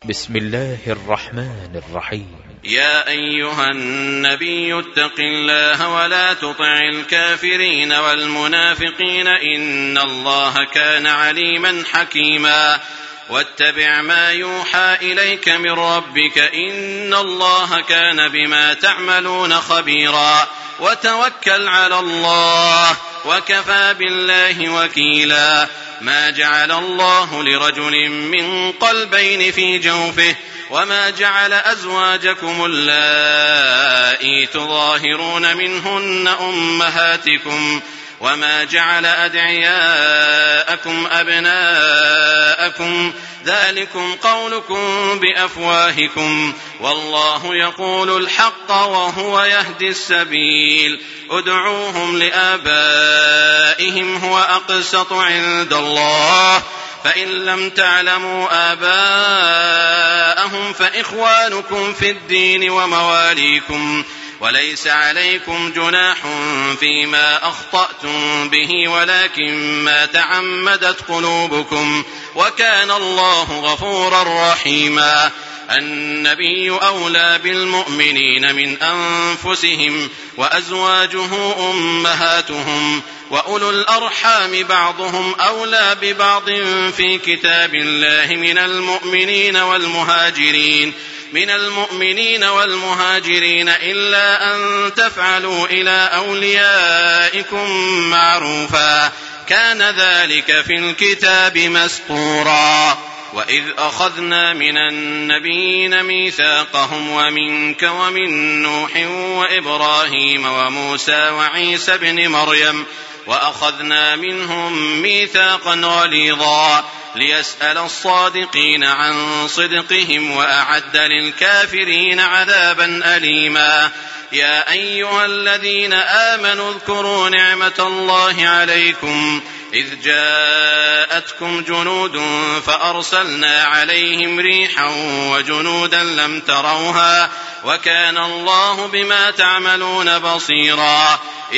بسم الله الرحمن الرحيم. يا أيها النبي اتق الله ولا تطع الكافرين والمنافقين إن الله كان عليما حكيما واتبع ما يوحى إليك من ربك إن الله كان بما تعملون خبيرا وتوكل على الله وكفى بالله وكيلا. ما جعل الله لرجل من قلبين في جوفه وما جعل أزواجكم اللائي تظاهرون منهن أمهاتكم وما جعل أدعياءكم أبناءكم ذلكم قولكم بأفواهكم والله يقول الحق وهو يهدي السبيل. ادعوهم لآبائهم هو أقسط عند الله فإن لم تعلموا آباءهم فإخوانكم في الدين ومواليكم وليس عليكم جناح فيما أخطأتم به ولكن ما تعمدت قلوبكم وكان الله غفورا رحيما. النبي أولى بالمؤمنين من أنفسهم وأزواجه أمهاتهم وأولو الأرحام بعضهم أولى ببعض في كتاب الله من المؤمنين والمهاجرين إلا أن تفعلوا إلى أوليائكم معروفا كان ذلك في الكتاب مسطورا. وإذ أخذنا من النبيين ميثاقهم ومنك ومن نوح وإبراهيم وموسى وعيسى بن مريم وأخذنا منهم ميثاقا غليظا ليسأل الصادقين عن صدقهم وأعد للكافرين عذابا أليما. يا أيها الذين آمنوا اذكروا نعمة الله عليكم إذ جاءتكم جنود فأرسلنا عليهم ريحا وجنودا لم تروها وكان الله بما تعملون بصيرا. إذ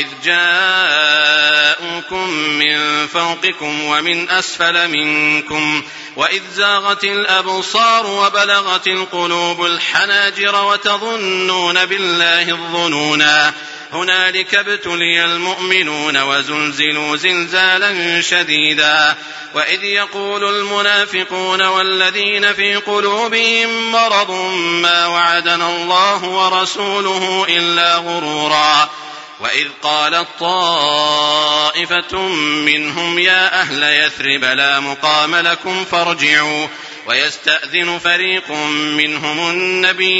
جاءوكم من فوقكم ومن أسفل منكم وإذ زاغت الأبصار وبلغت القلوب الحناجر وتظنون بالله الظنونا هنالك ابتلي المؤمنون وزلزلوا زلزالا شديدا. وإذ يقول المنافقون والذين في قلوبهم مرض ما وعدنا الله ورسوله إلا غرورا. وإذ قالت طائفة منهم يا أهل يثرب لا مقام لكم فارجعوا ويستأذن فريق منهم النبي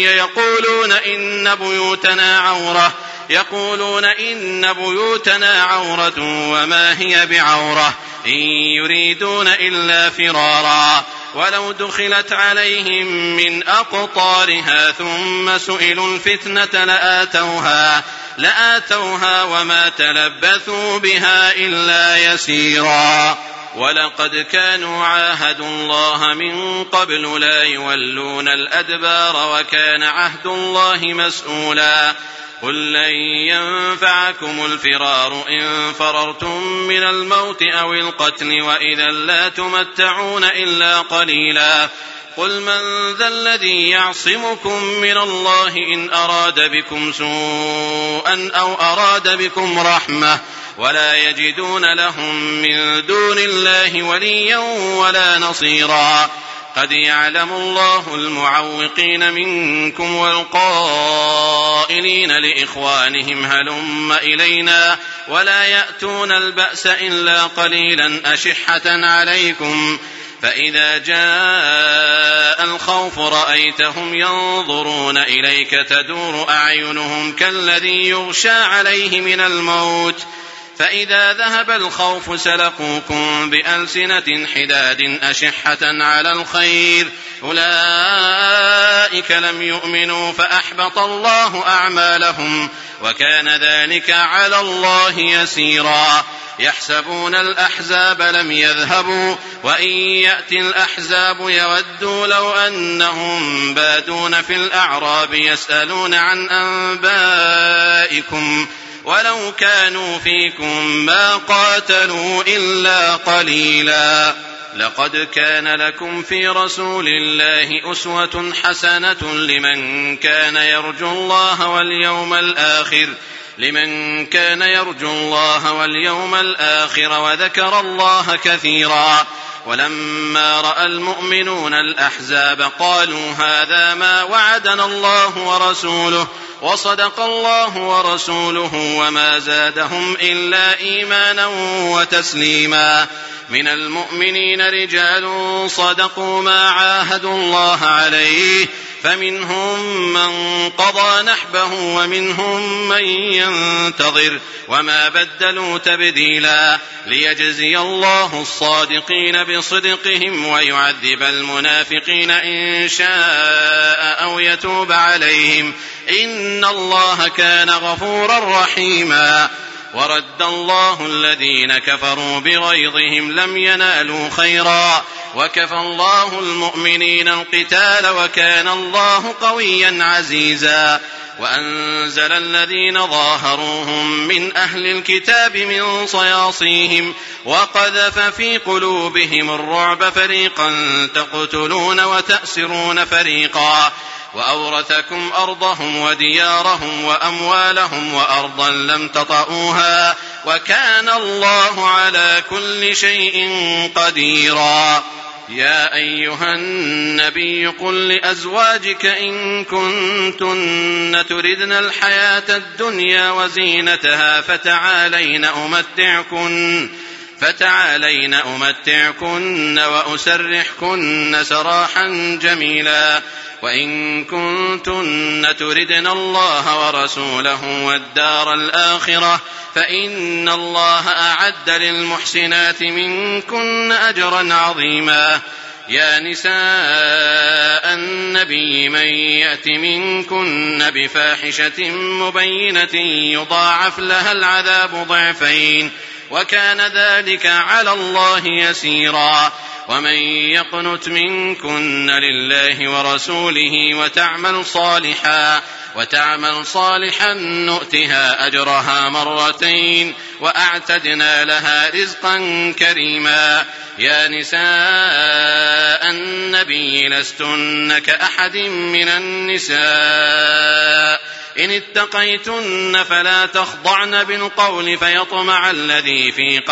يقولون إن بيوتنا عورة وما هي بعورة إن يريدون إلا فرارا ولو دخلت عليهم من أقطارها ثم سئلوا الفتنة لآتوها وما تلبثوا بها إلا يسيرا. ولقد كانوا عاهدوا الله من قبل لا يولون الأدبار وكان عهد الله مسؤولا. قل لن ينفعكم الفرار إن فررتم من الموت أو القتل وإذا لا تمتعون إلا قليلا. قل من ذا الذي يعصمكم من الله إن أراد بكم سوءا أو أراد بكم رحمة ولا يجدون لهم من دون الله وليا ولا نصيرا. قد يعلم الله المعوقين منكم والقائلين لإخوانهم هلم إلينا ولا يأتون البأس إلا قليلا أشحة عليكم فإذا جاء الخوف رأيتهم ينظرون إليك تدور أعينهم كالذي يغشى عليه من الموت فإذا ذهب الخوف سلقوكم بألسنة حداد أشحة على الخير أولئك لم يؤمنوا فأحبط الله أعمالهم وكان ذلك على الله يسيرا. يحسبون الأحزاب لم يذهبوا وإن يأتي الأحزاب يودوا لو أنهم بادون في الأعراب يسألون عن أنبائكم ولو كانوا فيكم ما قاتلوا إلا قليلا. لقد كان لكم في رسول الله أسوة حسنة لمن كان يرجو الله واليوم الآخر وذكر الله كثيرا. ولما رأى المؤمنون الأحزاب قالوا هذا ما وعدنا الله ورسوله وصدق الله ورسوله وما زادهم إلا إيمانا وتسليما. من المؤمنين رجال صدقوا ما عاهدوا الله عليه فمنهم من قضى نحبه ومنهم من ينتظر وما بدلوا تبديلا، ليجزي الله الصادقين بصدقهم ويعذب المنافقين إن شاء أو يتوب عليهم إن الله كان غفورا رحيما. ورد الله الذين كفروا بغيظهم لم ينالوا خيرا وكفى الله المؤمنين القتال وكان الله قويا عزيزا. وأنزل الذين ظاهروهم من أهل الكتاب من صياصيهم وقذف في قلوبهم الرعب فريقا تقتلون وتأسرون فريقا وأورثكم أرضهم وديارهم وأموالهم وأرضا لم تطئوها وكان الله على كل شيء قديرا. يا أيها النبي قل لأزواجك إن كنتن تردن الحياة الدنيا وزينتها فتعالين أمتعكن وأسرحكن سراحا جميلا. وإن كنتن تردن الله ورسوله والدار الآخرة فإن الله أعد للمحسنات منكن أجرا عظيما. يا نساء النبي من يأت منكن بفاحشة مبينة يضاعف لها العذاب ضعفين وكان ذلك على الله يسيرا. ومن يقنت منكن لله ورسوله وتعمل صالحا نؤتها أجرها مرتين وأعتدنا لها رزقا كريما. يا نساء النبي لستن كأحد من النساء إن اتقيتن فلا تخضعن بالقول فيطمع الذي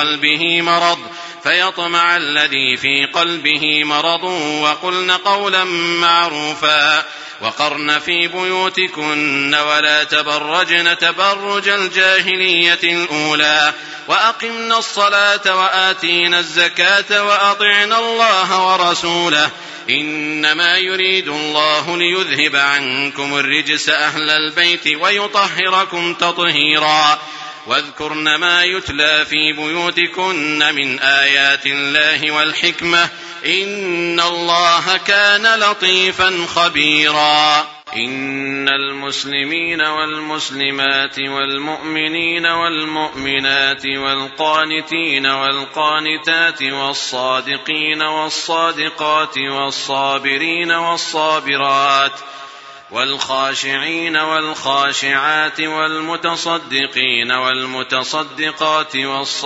في قلبه مرض وقلن قولا معروفا. وقرن في بيوتكن ولا تبرجن تبرج الجاهلية الأولى وأقمنا الصلاة وآتينا الزكاة وأطعنا الله ورسوله إنما يريد الله ليذهب عنكم الرجس أهل البيت ويطهركم تطهيرا. واذكرن ما يتلى في بيوتكن من آيات الله والحكمة إن الله كان لطيفا خبيرا. إن المسلمين والمسلمات والمؤمنين والمؤمنات والقانتين والقانتات والصادقين والصادقات والصابرين والصابرات والخاشعين والخاشعات والمتصدقين والمتصدقات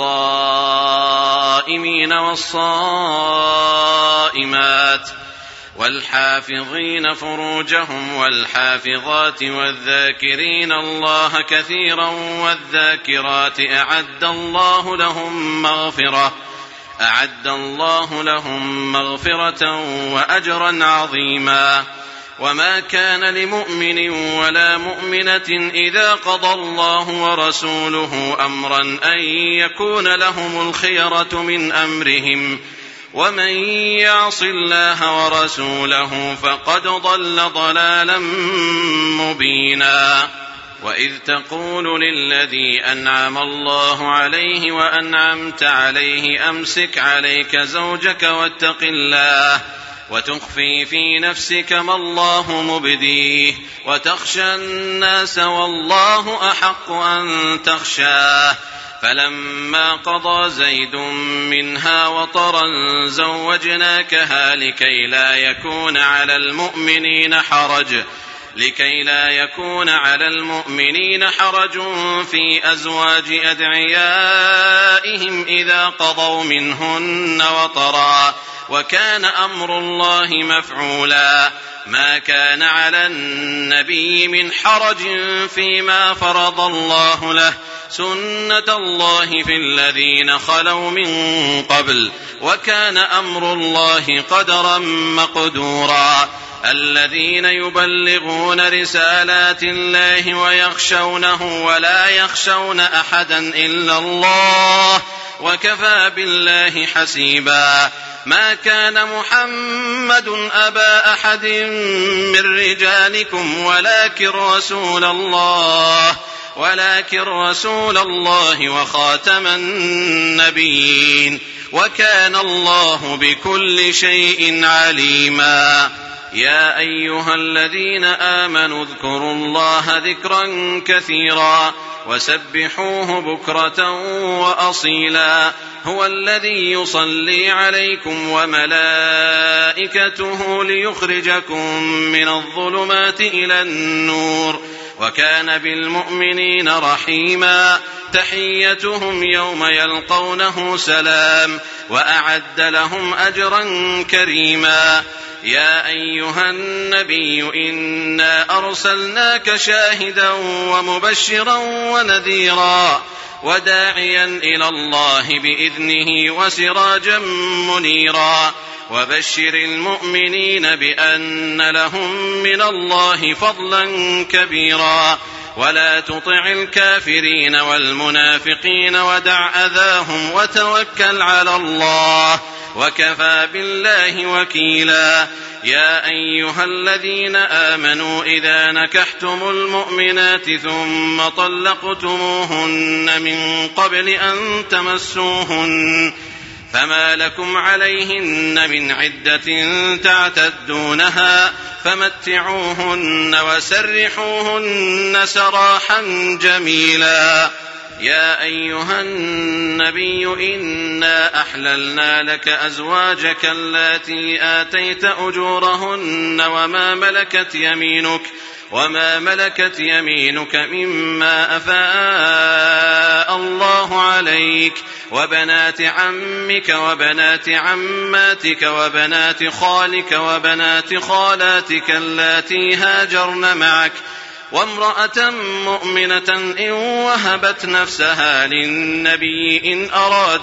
والصائمين والصائمات والحافظين فروجهم والحافظات والذاكرين الله كثيرا والذاكرات أعد الله لهم مغفرة وأجرا عظيما. وما كان لمؤمن ولا مؤمنة إذا قضى الله ورسوله أمرا أن يكون لهم الخيرة من أمرهم ومن يعص الله ورسوله فقد ضل ضلالا مبينا. وإذ تقول للذي أنعم الله عليه وأنعمت عليه أمسك عليك زوجك واتق الله وتخفي في نفسك ما الله مبديه وتخشى الناس والله أحق أن تخشاه. فلما قضى زيد منها وطرا زوجناكها لكي لا يكون على المؤمنين حرج في أزواج أدعيائهم إذا قضوا منهن وطرا وكان أمر الله مفعولا. ما كان على النبي من حرج فيما فرض الله له، سنة الله في الذين خلوا من قبل، وكان أمر الله قدرا مقدورا. الذين يبلغون رسالات الله ويخشونه ولا يخشون أحدا إلا الله، وكفى بالله حسيبا. ما كان محمد أبا أحد من رجالكم ولكن رسول الله وخاتم النبيين، وكان الله بكل شيء عليما. يا أيها الذين آمنوا اذكروا الله ذكرا كثيرا وسبحوه بكرة وأصيلا. هو الذي يصلي عليكم وملائكته ليخرجكم من الظلمات إلى النور، وكان بالمؤمنين رحيما. تحيتهم يوم يلقونه سلام، وأعد لهم أجرا كريما. يا أيها النبي إنا أرسلناك شاهدا ومبشرا ونذيرا وداعيا إلى الله بإذنه وسراجا منيرا. وبشر المؤمنين بأن لهم من الله فضلا كبيرا. ولا تطع الكافرين والمنافقين ودع أذاهم وتوكل على الله، وكفى بالله وكيلا. يا أيها الذين آمنوا إذا نكحتم المؤمنات ثم طلقتموهن من قبل أن تمسوهن فما لكم عليهن من عدة تعتدونها فمتعوهن وسرحوهن سراحا جميلا. يا أيها النبي إنا أحللنا لك أزواجك اللاتي آتيت أجورهن وما ملكت يمينك مما أفاء الله عليك، وبنات عمك وبنات عماتك وبنات خالك وبنات خالاتك اللاتي هاجرن معك، وامرأة مؤمنة إن وهبت نفسها للنبي إن أراد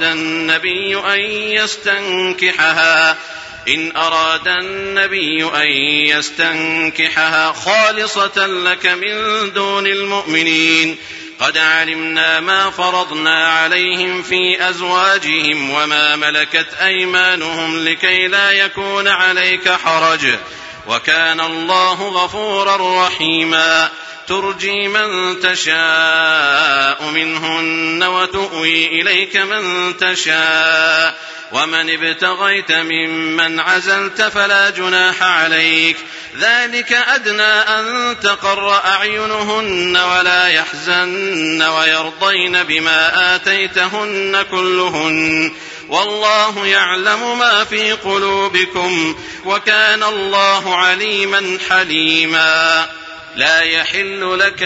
النبي أن يستنكحها خالصة لك من دون المؤمنين. قد علمنا ما فرضنا عليهم في أزواجهم وما ملكت أيمانهم لكي لا يكون عليك حرج، وكان الله غفورا رحيما. ترجي من تشاء منهن وتؤوي إليك من تشاء، ومن ابتغيت ممن عزلت فلا جناح عليك. ذلك أدنى أن تقر أعينهن ولا يحزن ويرضين بما آتيتهن كلهن، والله يعلم ما في قلوبكم، وكان الله عليما حليما. لا يحل لك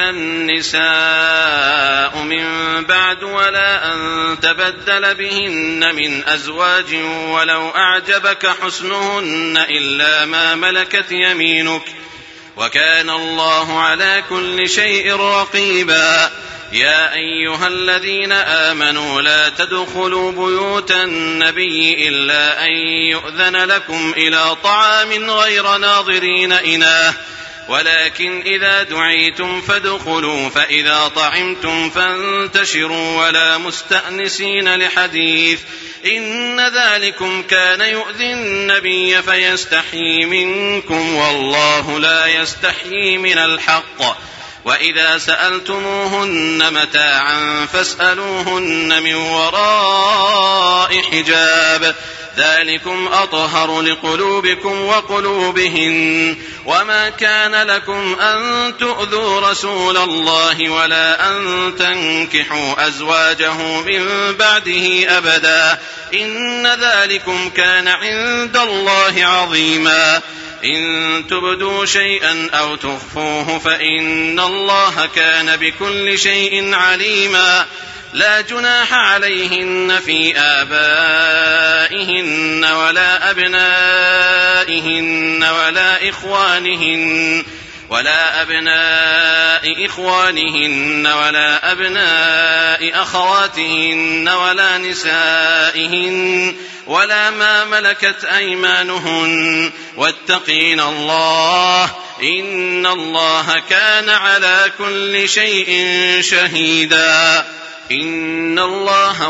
النساء من بعد ولا أن تبدل بهن من أزواج ولو أعجبك حسنهن إلا ما ملكت يمينك، وكان الله على كل شيء رقيبا. يا أيها الذين آمنوا لا تدخلوا بيوت النبي إلا أن يؤذن لكم إلى طعام غير ناظرين إناه، ولكن إذا دعيتم فادخلوا، فإذا طعمتم فانتشروا ولا مستأنسين لحديث، إن ذلكم كان يؤذي النبي فيستحيي منكم، والله لا يستحيي من الحق. وإذا سألتموهن متاعا فاسألوهن من وراء حجاب، ذلكم أطهر لقلوبكم وقلوبهن. وما كان لكم أن تؤذوا رسول الله ولا أن تنكحوا أزواجه من بعده أبدا، إن ذلكم كان عند الله عظيما. إن تبدوا شيئا أو تخفوه فإن الله كان بكل شيء عليما. لا جناح عليهن في آبائهن ولا أبنائهن ولا أبناء إخوانهن ولا أبناء أخواتهن ولا نسائهن ولا ما ملكت أيمانهن واتقين الله إن الله كان على كل شيء شهيدا. إن الله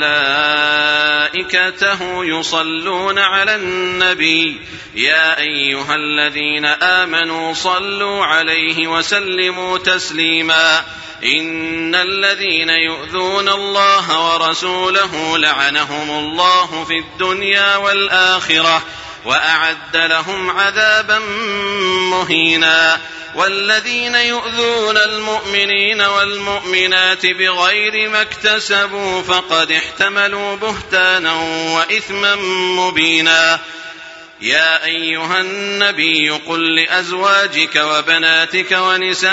وملائكته يصلون على النبي يا أيها الذين آمنوا صلوا عليه وسلموا تسليما. إن الذين يؤذون الله ورسوله لعنهم الله في الدنيا والآخرة وأعد لهم عذابا مهينا. والذين يؤذون المؤمنين والمؤمنات بغير ما اكتسبوا فقد احتملوا بهتانا وإثما مبينا. يا أيها النبي قل لأزواجك وبناتك ونساء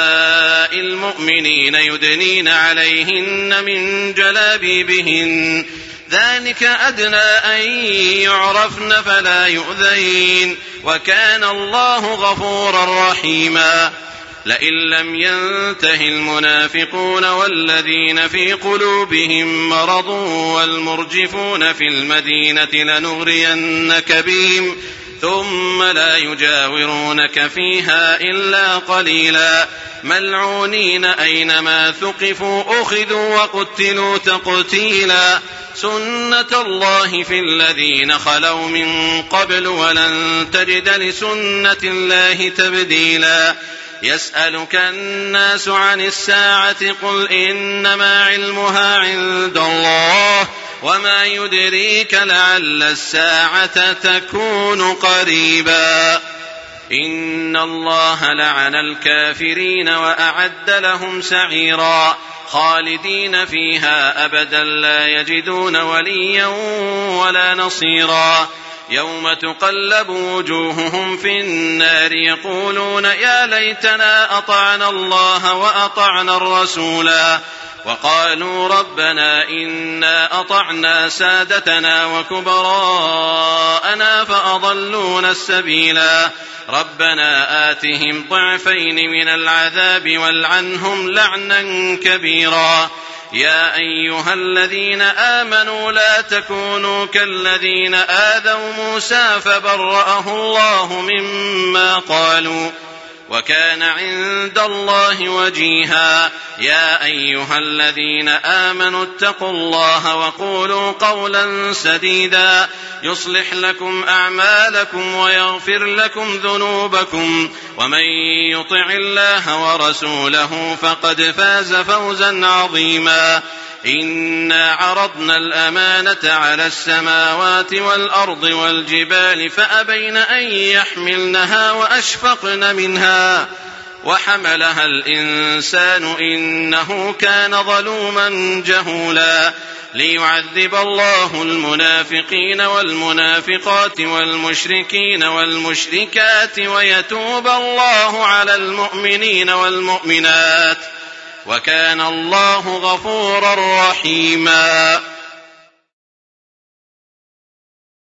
المؤمنين يدنين عليهن من جلابيبهن ذلك أدنى أن يعرفن فلا يؤذين وكان الله غفورا رحيما. لئن لم ينته المنافقون والذين في قلوبهم مرض والمرجفون في المدينة لنغرينك بهم ثم لا يجاورونك فيها إلا قليلا ملعونين أينما ثقفوا أخذوا وقتلوا تقتيلا. سنة الله في الذين خلوا من قبل ولن تجد لسنة الله تبديلا. يسألك الناس عن الساعة قل إنما علمها عند الله وما يدريك لعل الساعة تكون قريبا. إن الله لعن الكافرين وأعد لهم سعيرا خالدين فيها أبدا لا يجدون وليا ولا نصيرا. يوم تقلب وجوههم في النار يقولون يا ليتنا أطعنا الله وأطعنا الرسولا وقالوا ربنا إنا أطعنا سادتنا وكبراءنا فأضلونا السبيلا ربنا آتهم ضعفين من العذاب والعنهم لعنا كبيرا. يا أيها الذين آمنوا لا تكونوا كالذين آذوا موسى فبرأه الله مما قالوا وكان عند الله وجيها. يا أيها الذين آمنوا اتقوا الله وقولوا قولا سديدا يصلح لكم أعمالكم ويغفر لكم ذنوبكم ومن يطع الله ورسوله فقد فاز فوزا عظيما. إنا عرضنا الأمانة على السماوات والأرض والجبال فأبين أن يحملنها وأشفقن منها وحملها الإنسان إنه كان ظلوما جهولا. ليعذب الله المنافقين والمنافقات والمشركين والمشركات ويتوب الله على المؤمنين والمؤمنات وكان الله غفورا رحيما.